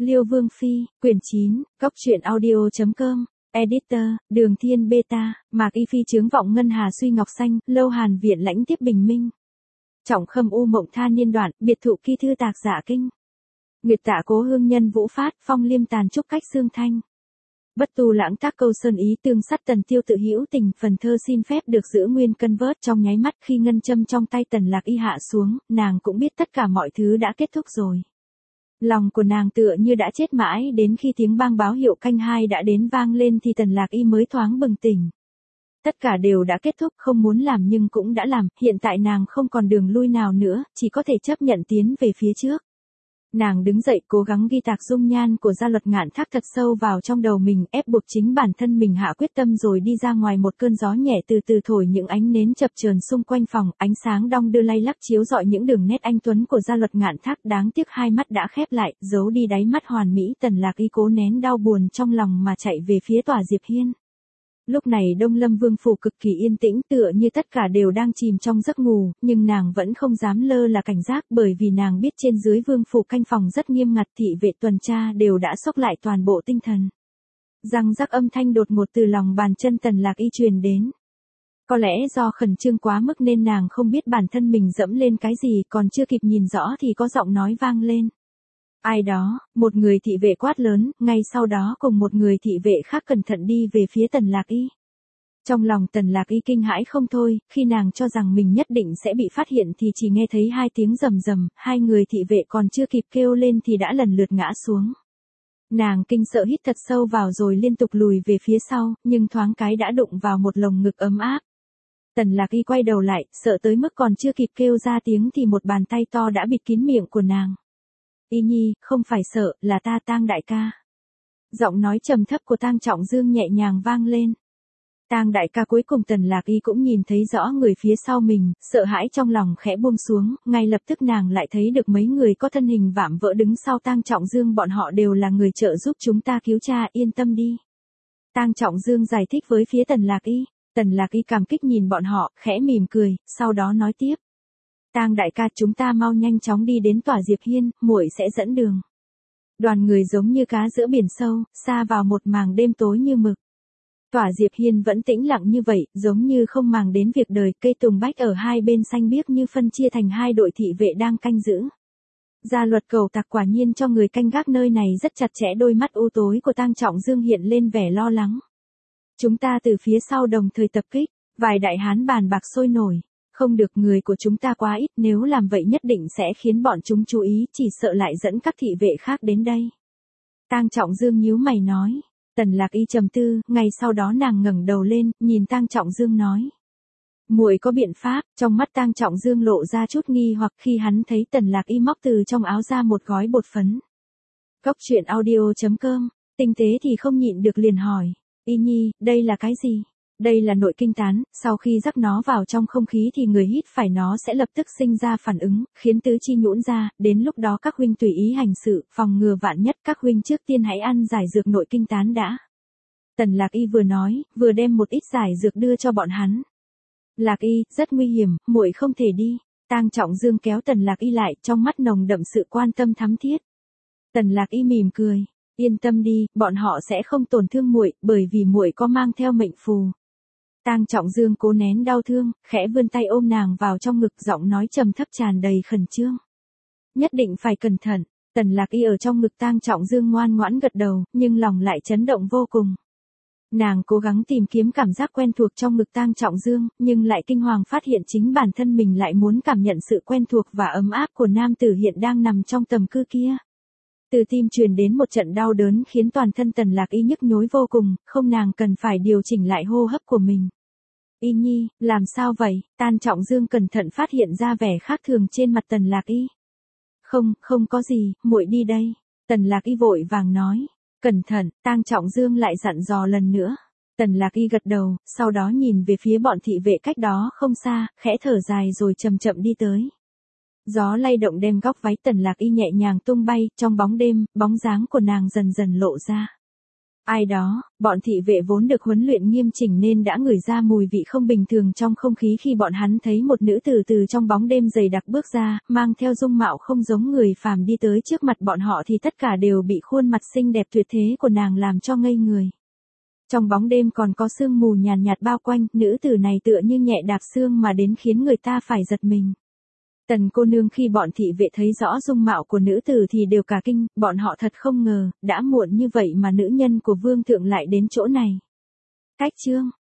Liêu Vương Phi, quyển 9, Cốc truyện audio.com, Editor, Đường Thiên Beta, Mạc Y Phi chướng vọng ngân hà suy ngọc xanh, Lâu Hàn viện lãnh tiếp bình minh. Trọng khâm u mộng tha niên đoạn, biệt thụ kỳ thư tạc giả kinh. Nguyệt tạ cố hương nhân vũ phát, phong liêm tàn trúc cách xương thanh. Bất tu lãng tác câu sơn ý tương sắt Tần Tiêu tự hữu tình, phần thơ xin phép được giữ nguyên cân vớt trong nháy mắt khi ngân châm trong tay Tần Lạc Y hạ xuống, nàng cũng biết tất cả mọi thứ đã kết thúc rồi. Lòng của nàng tựa như đã chết mãi đến khi tiếng bang báo hiệu canh 2 đã đến vang lên thì Tần Lạc Y mới thoáng bừng tỉnh. Tất cả đều đã kết thúc, không muốn làm nhưng cũng đã làm, hiện tại nàng không còn đường lui nào nữa, chỉ có thể chấp nhận tiến về phía trước. Nàng đứng dậy cố gắng ghi tạc dung nhan của Gia Luật Ngạn Thác thật sâu vào trong đầu mình, ép buộc chính bản thân mình hạ quyết tâm rồi đi ra ngoài. Một cơn gió nhẹ từ từ thổi những ánh nến chập chờn xung quanh phòng, ánh sáng đong đưa lay lắc chiếu rọi những đường nét anh tuấn của Gia Luật Ngạn Thác. Đáng tiếc hai mắt đã khép lại, giấu đi đáy mắt hoàn mỹ. Tần Lạc Y cố nén đau buồn trong lòng mà chạy về phía tòa Diệp Hiên. Lúc này Đông Lâm Vương phủ cực kỳ yên tĩnh, tựa như tất cả đều đang chìm trong giấc ngủ, nhưng nàng vẫn không dám lơ là cảnh giác, bởi vì nàng biết trên dưới vương phủ canh phòng rất nghiêm ngặt, thị vệ tuần tra đều đã xốc lại toàn bộ tinh thần. Răng rắc âm thanh đột ngột từ lòng bàn chân Tần Lạc Y truyền đến. Có lẽ do khẩn trương quá mức nên nàng không biết bản thân mình dẫm lên cái gì, còn chưa kịp nhìn rõ thì có giọng nói vang lên. Ai đó, một người thị vệ quát lớn, ngay sau đó cùng một người thị vệ khác cẩn thận đi về phía Tần Lạc Y. Trong lòng Tần Lạc Y kinh hãi không thôi, khi nàng cho rằng mình nhất định sẽ bị phát hiện thì chỉ nghe thấy hai tiếng rầm rầm, hai người thị vệ còn chưa kịp kêu lên thì đã lần lượt ngã xuống. Nàng kinh sợ hít thật sâu vào rồi liên tục lùi về phía sau, nhưng thoáng cái đã đụng vào một lồng ngực ấm áp. Tần Lạc Y quay đầu lại, sợ tới mức còn chưa kịp kêu ra tiếng thì một bàn tay to đã bịt kín miệng của nàng. Y Nhi, không phải sợ, là ta Tang đại ca. Giọng nói trầm thấp của Tang Trọng Dương nhẹ nhàng vang lên. Tang đại ca. Cuối cùng Tần Lạc Y cũng nhìn thấy rõ người phía sau mình, sợ hãi trong lòng khẽ buông xuống, ngay lập tức nàng lại thấy được mấy người có thân hình vạm vỡ đứng sau Tang Trọng Dương, bọn họ đều là người trợ giúp chúng ta cứu cha, yên tâm đi. Tang Trọng Dương giải thích với phía Tần Lạc Y. Tần Lạc Y cảm kích nhìn bọn họ, khẽ mỉm cười, sau đó nói tiếp. Tang đại ca, chúng ta mau nhanh chóng đi đến tòa Diệp Hiên, muội sẽ dẫn đường. Đoàn người giống như cá giữa biển sâu, xa vào một màng đêm tối như mực. Tòa Diệp Hiên vẫn tĩnh lặng như vậy, giống như không màng đến việc đời, cây tùng bách ở hai bên xanh biếc như phân chia thành hai đội thị vệ đang canh giữ. Gia Luật cầu tặc quả nhiên cho người canh gác nơi này rất chặt chẽ, đôi mắt u tối của Tang Trọng Dương hiện lên vẻ lo lắng. Chúng ta từ phía sau đồng thời tập kích, vài đại hán bàn bạc sôi nổi. Không được, người của chúng ta quá ít, nếu làm vậy nhất định sẽ khiến bọn chúng chú ý, chỉ sợ lại dẫn các thị vệ khác đến đây. Tang Trọng Dương nhíu mày nói. Tần Lạc Y trầm tư, ngay sau đó nàng ngẩng đầu lên, nhìn Tang Trọng Dương nói. Muội có biện pháp. Trong mắt Tang Trọng Dương lộ ra chút nghi hoặc khi hắn thấy Tần Lạc Y móc từ trong áo ra một gói bột phấn. Cốc truyện audio.com, tinh tế thì không nhịn được liền hỏi. Y Nhi, đây là cái gì? Đây là nội kinh tán, sau khi rắc nó vào trong không khí thì người hít phải nó sẽ lập tức sinh ra phản ứng, khiến tứ chi nhũn ra, đến lúc đó các huynh tùy ý hành sự, phòng ngừa vạn nhất, các huynh trước tiên hãy ăn giải dược nội kinh tán đã. Tần Lạc Y vừa nói, vừa đem một ít giải dược đưa cho bọn hắn. Lạc Y, rất nguy hiểm, muội không thể đi. Tang Trọng Dương kéo Tần Lạc Y lại, trong mắt nồng đậm sự quan tâm thắm thiết. Tần Lạc Y mỉm cười, yên tâm đi, bọn họ sẽ không tổn thương muội, bởi vì muội có mang theo mệnh phù. Tang Trọng Dương cố nén đau thương, khẽ vươn tay ôm nàng vào trong ngực, giọng nói trầm thấp tràn đầy khẩn trương. Nhất định phải cẩn thận. Tần Lạc Y ở trong ngực Tang Trọng Dương ngoan ngoãn gật đầu, nhưng lòng lại chấn động vô cùng. Nàng cố gắng tìm kiếm cảm giác quen thuộc trong ngực Tang Trọng Dương, nhưng lại kinh hoàng phát hiện chính bản thân mình lại muốn cảm nhận sự quen thuộc và ấm áp của nam tử hiện đang nằm trong tầm cư kia. Từ tim truyền đến một trận đau đớn khiến toàn thân Tần Lạc Y nhức nhối vô cùng, không nàng cần phải điều chỉnh lại hô hấp của mình. Y Nhi, làm sao vậy? Tang Trọng Dương cẩn thận phát hiện ra vẻ khác thường trên mặt Tần Lạc Y. Không có gì, muội đi đây. Tần Lạc Y vội vàng nói. Cẩn thận, Tang Trọng Dương lại dặn dò lần nữa. Tần Lạc Y gật đầu, sau đó nhìn về phía bọn thị vệ cách đó không xa, khẽ thở dài rồi chậm chậm đi tới. Gió lay động đem góc váy Tần Lạc Y nhẹ nhàng tung bay, trong bóng đêm, bóng dáng của nàng dần dần lộ ra. Ai đó, bọn thị vệ vốn được huấn luyện nghiêm chỉnh nên đã ngửi ra mùi vị không bình thường trong không khí khi bọn hắn thấy một nữ tử từ trong bóng đêm dày đặc bước ra, mang theo dung mạo không giống người phàm đi tới trước mặt bọn họ thì tất cả đều bị khuôn mặt xinh đẹp tuyệt thế của nàng làm cho ngây người. Trong bóng đêm còn có sương mù nhàn nhạt bao quanh, nữ tử này tựa như nhẹ đạp sương mà đến khiến người ta phải giật mình. Tần cô nương khi bọn thị vệ thấy rõ dung mạo của nữ tử thì đều cả kinh, bọn họ thật không ngờ, đã muộn như vậy mà nữ nhân của vương thượng lại đến chỗ này. Cách chương